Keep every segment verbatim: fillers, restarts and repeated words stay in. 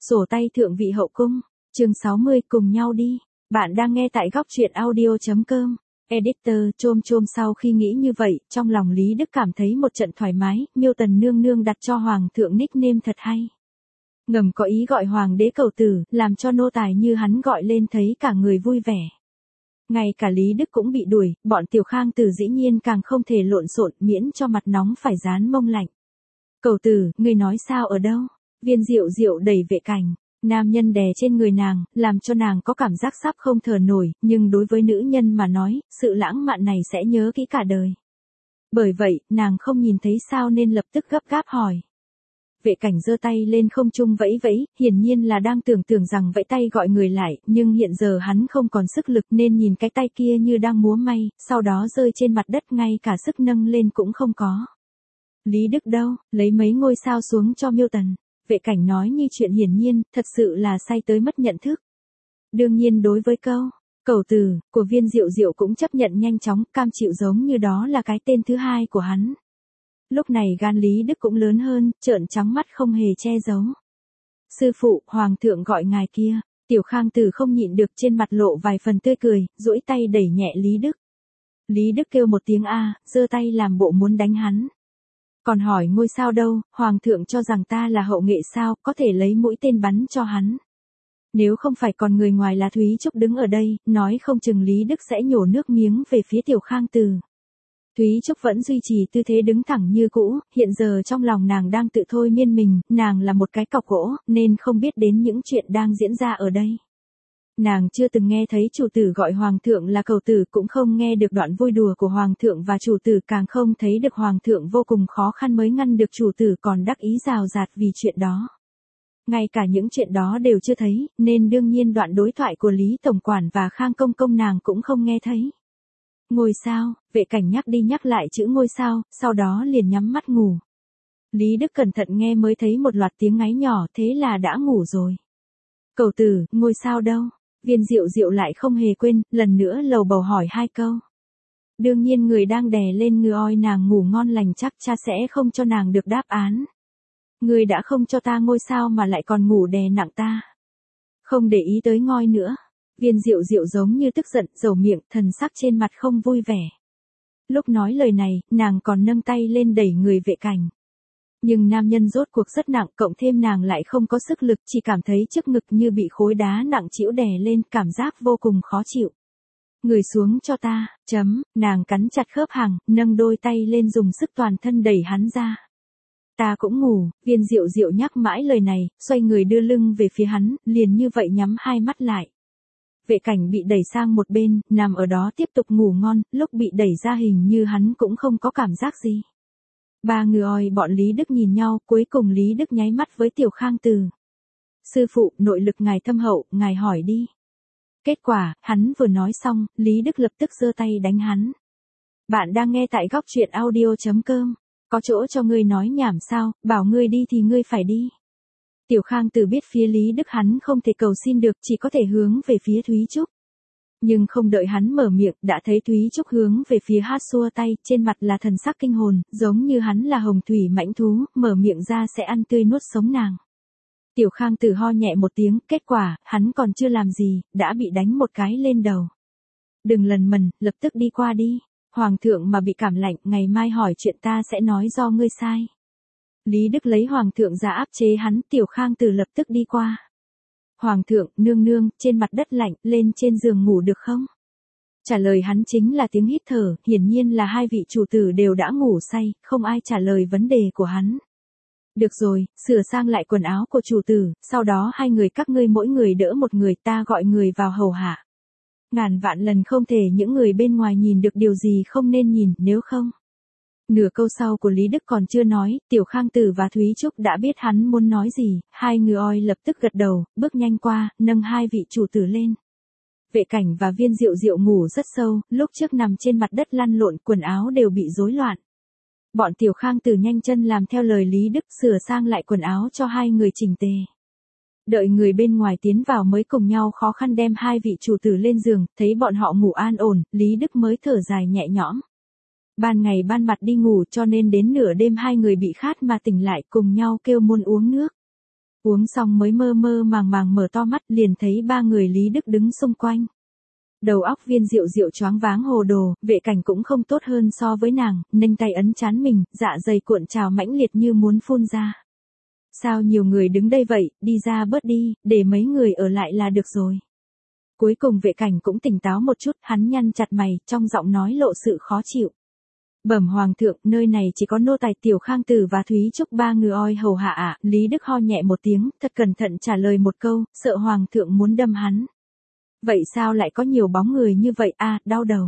Sổ tay thượng vị hậu cung, chương sáu mươi, cùng nhau đi. Bạn đang nghe tại góc truyện audio chấm com. Editor, chôm chôm sau khi nghĩ như vậy, trong lòng Lý Đức cảm thấy một trận thoải mái, Miêu Tần nương nương đặt cho hoàng thượng nickname thật hay. Ngầm có ý gọi hoàng đế cầu tử, làm cho nô tài như hắn gọi lên thấy cả người vui vẻ. Ngay cả Lý Đức cũng bị đuổi, bọn Tiểu Khang Tử dĩ nhiên càng không thể lộn xộn, miễn cho mặt nóng phải dán mông lạnh. Cầu tử, ngươi nói sao ở đâu? Viên Diệu Diệu đẩy Vệ Cảnh, nam nhân đè trên người nàng, làm cho nàng có cảm giác sắp không thở nổi, nhưng đối với nữ nhân mà nói, sự lãng mạn này sẽ nhớ kỹ cả đời. Bởi vậy, nàng không nhìn thấy sao nên lập tức gấp gáp hỏi. Vệ Cảnh giơ tay lên không trung vẫy vẫy, hiển nhiên là đang tưởng tưởng rằng vẫy tay gọi người lại, nhưng hiện giờ hắn không còn sức lực nên nhìn cái tay kia như đang múa may, sau đó rơi trên mặt đất ngay cả sức nâng lên cũng không có. Lý Đức đâu, lấy mấy ngôi sao xuống cho Miêu Tần. Vệ Cảnh nói như chuyện hiển nhiên, thật sự là say tới mất nhận thức. Đương nhiên đối với câu, cầu tử, của Viên Diệu Diệu cũng chấp nhận nhanh chóng, cam chịu giống như đó là cái tên thứ hai của hắn. Lúc này gan Lý Đức cũng lớn hơn, trợn trắng mắt không hề che giấu. Sư phụ, hoàng thượng gọi ngài kia. Tiểu Khang Tử không nhịn được, trên mặt lộ vài phần tươi cười, duỗi tay đẩy nhẹ Lý Đức. Lý Đức kêu một tiếng a, giơ tay làm bộ muốn đánh hắn. Còn hỏi ngôi sao đâu, hoàng thượng cho rằng ta là hậu nghệ sao, có thể lấy mũi tên bắn cho hắn. Nếu không phải còn người ngoài là Thúy Trúc đứng ở đây, nói không chừng Lý Đức sẽ nhổ nước miếng về phía Tiểu Khang Tử. Thúy Trúc vẫn duy trì tư thế đứng thẳng như cũ, hiện giờ trong lòng nàng đang tự thôi miên mình, nàng là một cái cọc gỗ, nên không biết đến những chuyện đang diễn ra ở đây. Nàng chưa từng nghe thấy chủ tử gọi hoàng thượng là cầu tử, cũng không nghe được đoạn vui đùa của hoàng thượng và chủ tử, càng không thấy được hoàng thượng vô cùng khó khăn mới ngăn được chủ tử còn đắc ý rào rạt vì chuyện đó. Ngay cả những chuyện đó đều chưa thấy, nên đương nhiên đoạn đối thoại của Lý Tổng Quản và Khang Công Công nàng cũng không nghe thấy. Ngôi sao, Vệ Cảnh nhắc đi nhắc lại chữ ngôi sao, sau đó liền nhắm mắt ngủ. Lý Đức cẩn thận nghe mới thấy một loạt tiếng ngáy nhỏ, thế là đã ngủ rồi. Cầu tử, ngôi sao đâu? Viên Diệu Diệu lại không hề quên, lần nữa lầu bầu hỏi hai câu. Đương nhiên người đang đè lên ngư oi nàng ngủ ngon lành chắc cha sẽ không cho nàng được đáp án. Người đã không cho ta ngôi sao mà lại còn ngủ đè nặng ta. Không để ý tới ngôi nữa. Viên Diệu Diệu giống như tức giận, dầu miệng, thần sắc trên mặt không vui vẻ. Lúc nói lời này, nàng còn nâng tay lên đẩy người Vệ Cảnh. Nhưng nam nhân rốt cuộc rất nặng, cộng thêm nàng lại không có sức lực, chỉ cảm thấy trước ngực như bị khối đá nặng trĩu đè lên, cảm giác vô cùng khó chịu. Người xuống cho ta, chấm, nàng cắn chặt khớp hằng, nâng đôi tay lên dùng sức toàn thân đẩy hắn ra. Ta cũng ngủ, Viên Diệu Diệu nhắc mãi lời này, xoay người đưa lưng về phía hắn, liền như vậy nhắm hai mắt lại. Vệ Cảnh bị đẩy sang một bên, nằm ở đó tiếp tục ngủ ngon, lúc bị đẩy ra hình như hắn cũng không có cảm giác gì. Ba người oi bọn Lý Đức nhìn nhau, cuối cùng Lý Đức nháy mắt với Tiểu Khang Tử. Sư phụ, nội lực ngài thâm hậu, ngài hỏi đi. Kết quả, hắn vừa nói xong, Lý Đức lập tức giơ tay đánh hắn. Bạn đang nghe tại góc truyện audio chấm com. Có chỗ cho ngươi nói nhảm sao, bảo ngươi đi thì ngươi phải đi. Tiểu Khang Tử biết phía Lý Đức hắn không thể cầu xin được, chỉ có thể hướng về phía Thúy Trúc. Nhưng không đợi hắn mở miệng, đã thấy Thúy Trúc hướng về phía hát xua tay, trên mặt là thần sắc kinh hồn, giống như hắn là hồng thủy mãnh thú, mở miệng ra sẽ ăn tươi nuốt sống nàng. Tiểu Khang Tử ho nhẹ một tiếng, kết quả, hắn còn chưa làm gì, đã bị đánh một cái lên đầu. Đừng lần mần, lập tức đi qua đi. Hoàng thượng mà bị cảm lạnh, ngày mai hỏi chuyện ta sẽ nói do ngươi sai. Lý Đức lấy hoàng thượng ra áp chế hắn, Tiểu Khang Tử lập tức đi qua. Hoàng thượng, nương nương, trên mặt đất lạnh, lên trên giường ngủ được không? Trả lời hắn chính là tiếng hít thở, hiển nhiên là hai vị chủ tử đều đã ngủ say, không ai trả lời vấn đề của hắn. Được rồi, sửa sang lại quần áo của chủ tử, sau đó hai người các ngươi mỗi người đỡ một người, ta gọi người vào hầu hạ. Ngàn vạn lần không thể những người bên ngoài nhìn được điều gì không nên nhìn, nếu không. Nửa câu sau của Lý Đức còn chưa nói, Tiểu Khang Tử và Thúy Trúc đã biết hắn muốn nói gì, hai người oi lập tức gật đầu, bước nhanh qua, nâng hai vị chủ tử lên. Vệ Cảnh và Viên Diệu Diệu ngủ rất sâu, lúc trước nằm trên mặt đất lăn lộn, quần áo đều bị rối loạn. Bọn Tiểu Khang Tử nhanh chân làm theo lời Lý Đức, sửa sang lại quần áo cho hai người chỉnh tề. Đợi người bên ngoài tiến vào mới cùng nhau khó khăn đem hai vị chủ tử lên giường, thấy bọn họ ngủ an ổn, Lý Đức mới thở dài nhẹ nhõm. Ban ngày ban mặt đi ngủ cho nên đến nửa đêm hai người bị khát mà tỉnh lại cùng nhau kêu muốn uống nước. Uống xong mới mơ mơ màng màng mở to mắt liền thấy ba người Lý Đức đứng xung quanh. Đầu óc Viên Diệu Diệu choáng váng hồ đồ, Vệ Cảnh cũng không tốt hơn so với nàng, nâng tay ấn trán mình, dạ dày cuộn trào mãnh liệt như muốn phun ra. Sao nhiều người đứng đây vậy, đi ra bớt đi, để mấy người ở lại là được rồi. Cuối cùng Vệ Cảnh cũng tỉnh táo một chút, hắn nhăn chặt mày, trong giọng nói lộ sự khó chịu. Bẩm hoàng thượng, nơi này chỉ có nô tài Tiểu Khang Tử và Thúy Trúc ba người oi hầu hạ ạ. Lý Đức ho nhẹ một tiếng, thật cẩn thận trả lời một câu, sợ hoàng thượng muốn đâm hắn. Vậy sao lại có nhiều bóng người như vậy a, à, đau đầu.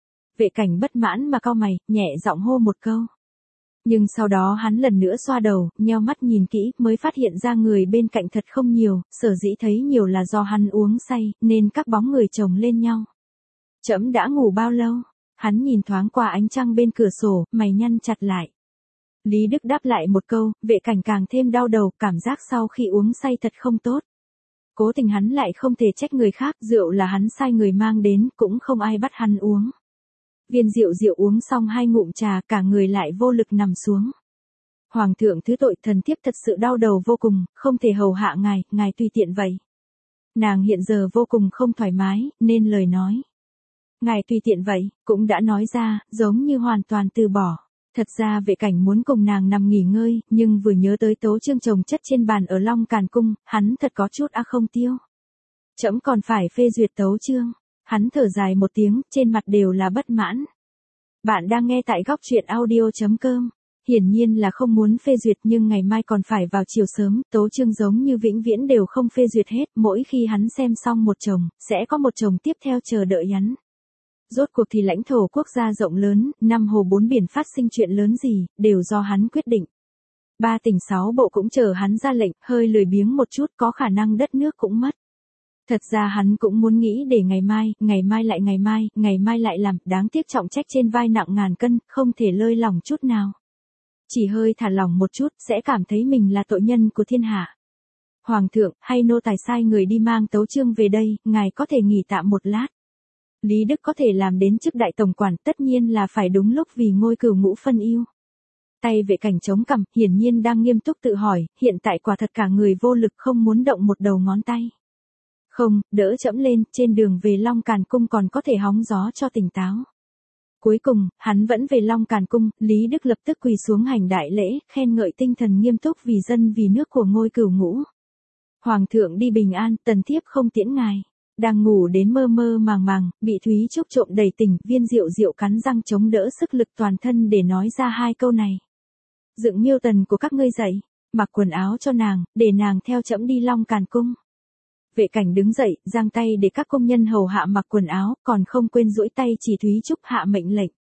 Vệ Cảnh bất mãn mà cau mày, nhẹ giọng hô một câu. Nhưng sau đó hắn lần nữa xoa đầu, nheo mắt nhìn kỹ, mới phát hiện ra người bên cạnh thật không nhiều, sở dĩ thấy nhiều là do hắn uống say, nên các bóng người chồng lên nhau. Trẫm đã ngủ bao lâu? Hắn nhìn thoáng qua ánh trăng bên cửa sổ, mày nhăn chặt lại. Lý Đức đáp lại một câu, Vệ Cảnh càng thêm đau đầu, cảm giác sau khi uống say thật không tốt. Cố tình hắn lại không thể trách người khác, rượu là hắn sai người mang đến, cũng không ai bắt hắn uống. Viên Diệu Diệu uống xong hai ngụm trà, cả người lại vô lực nằm xuống. Hoàng thượng thứ tội, thần thiếp thật sự đau đầu vô cùng, không thể hầu hạ ngài, ngài tùy tiện vậy. Nàng hiện giờ vô cùng không thoải mái, nên lời nói. Ngài tùy tiện vậy, cũng đã nói ra, giống như hoàn toàn từ bỏ. Thật ra Vệ Cảnh muốn cùng nàng nằm nghỉ ngơi, nhưng vừa nhớ tới tấu chương chồng chất trên bàn ở Long Càn Cung, hắn thật có chút a không tiêu. Trẫm còn phải phê duyệt tấu chương. Hắn thở dài một tiếng, trên mặt đều là bất mãn. Bạn đang nghe tại góc truyện audio chấm com. Hiển nhiên là không muốn phê duyệt nhưng ngày mai còn phải vào chiều sớm, tấu chương giống như vĩnh viễn đều không phê duyệt hết, mỗi khi hắn xem xong một chồng, sẽ có một chồng tiếp theo chờ đợi hắn. Rốt cuộc thì lãnh thổ quốc gia rộng lớn, năm hồ bốn biển phát sinh chuyện lớn gì, đều do hắn quyết định. Ba tỉnh sáu bộ cũng chờ hắn ra lệnh, hơi lười biếng một chút có khả năng đất nước cũng mất. Thật ra hắn cũng muốn nghĩ để ngày mai, ngày mai lại ngày mai, ngày mai lại làm, đáng tiếc trọng trách trên vai nặng ngàn cân, không thể lơi lỏng chút nào. Chỉ hơi thả lỏng một chút, sẽ cảm thấy mình là tội nhân của thiên hạ. Hoàng thượng, hay nô tài sai người đi mang tấu chương về đây, ngài có thể nghỉ tạm một lát. Lý Đức có thể làm đến chức đại tổng quản, tất nhiên là phải đúng lúc vì ngôi cửu ngũ phân ưu. Tay Vệ Cảnh chống cằm, hiển nhiên đang nghiêm túc tự hỏi, hiện tại quả thật cả người vô lực không muốn động một đầu ngón tay. Không, đỡ trẫm lên, trên đường về Long Càn Cung còn có thể hóng gió cho tỉnh táo. Cuối cùng, hắn vẫn về Long Càn Cung, Lý Đức lập tức quỳ xuống hành đại lễ, khen ngợi tinh thần nghiêm túc vì dân vì nước của ngôi cửu ngũ. Hoàng thượng đi bình an, tần thiếp không tiễn ngài. Đang ngủ đến mơ mơ màng màng, bị Thúy Trúc trộm đầy tỉnh, Viên Diệu Diệu cắn răng chống đỡ sức lực toàn thân để nói ra hai câu này. Dựng miêu tần của các ngươi dậy, mặc quần áo cho nàng, để nàng theo trẫm đi Long Càn Cung. Vệ Cảnh đứng dậy, giang tay để các công nhân hầu hạ mặc quần áo, còn không quên duỗi tay chỉ Thúy Trúc hạ mệnh lệnh.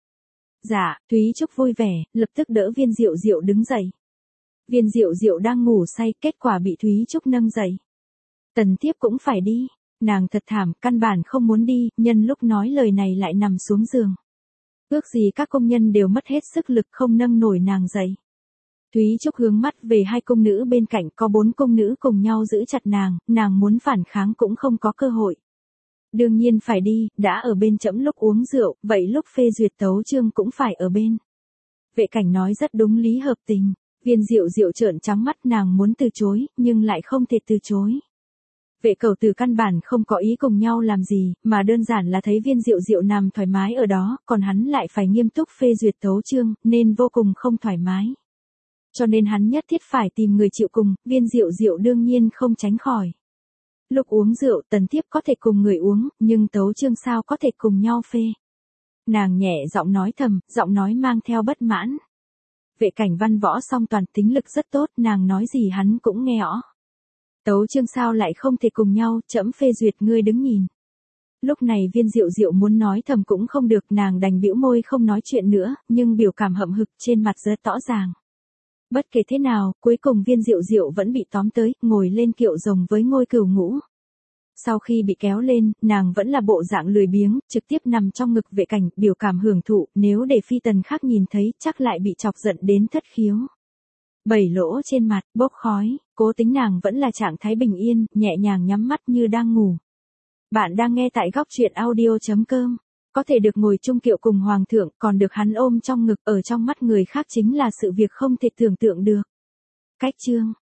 Dạ, Thúy Trúc vui vẻ, lập tức đỡ Viên Diệu Diệu đứng dậy. Viên Diệu Diệu đang ngủ say, kết quả bị Thúy Trúc nâng dậy. Tần thiếp cũng phải đi. Nàng thật thảm, căn bản không muốn đi, nhân lúc nói lời này lại nằm xuống giường. Ước gì các công nhân đều mất hết sức lực không nâng nổi nàng dậy. Thúy Trúc hướng mắt về hai công nữ bên cạnh, có bốn công nữ cùng nhau giữ chặt nàng, nàng muốn phản kháng cũng không có cơ hội. Đương nhiên phải đi, đã ở bên trẫm lúc uống rượu, vậy lúc phê duyệt tấu chương cũng phải ở bên. Vệ Cảnh nói rất đúng lý hợp tình, Viên Diệu Diệu trợn trắng mắt, nàng muốn từ chối, nhưng lại không thể từ chối. Vệ Cẩu Tử căn bản không có ý cùng nhau làm gì, mà đơn giản là thấy Viên Diệu Diệu nằm thoải mái ở đó, còn hắn lại phải nghiêm túc phê duyệt tấu chương, nên vô cùng không thoải mái. Cho nên hắn nhất thiết phải tìm người chịu cùng, Viên Diệu Diệu đương nhiên không tránh khỏi. Lúc uống rượu, tần thiếp có thể cùng người uống, nhưng tấu chương sao có thể cùng nhau phê. Nàng nhẹ giọng nói thầm, giọng nói mang theo bất mãn. Vệ Cảnh văn võ song toàn, tính lực rất tốt, nàng nói gì hắn cũng nghe rõ. Tấu chương sao lại không thể cùng nhau, trẫm phê duyệt ngươi đứng nhìn. Lúc này Viên Diệu Diệu muốn nói thầm cũng không được, nàng đành bĩu môi không nói chuyện nữa, nhưng biểu cảm hậm hực trên mặt rất rõ ràng. Bất kể thế nào, cuối cùng Viên Diệu Diệu vẫn bị tóm tới, ngồi lên kiệu rồng với ngôi cửu ngũ. Sau khi bị kéo lên, nàng vẫn là bộ dạng lười biếng, trực tiếp nằm trong ngực Vệ Cảnh, biểu cảm hưởng thụ, nếu để phi tần khác nhìn thấy, chắc lại bị chọc giận đến thất khiếu. Bảy lỗ trên mặt, bốc khói, cố tính nàng vẫn là trạng thái bình yên, nhẹ nhàng nhắm mắt như đang ngủ. Bạn đang nghe tại góc truyện audio chấm com. Có thể được ngồi chung kiệu cùng hoàng thượng, còn được hắn ôm trong ngực, ở trong mắt người khác chính là sự việc không thể tưởng tượng được. Cách chương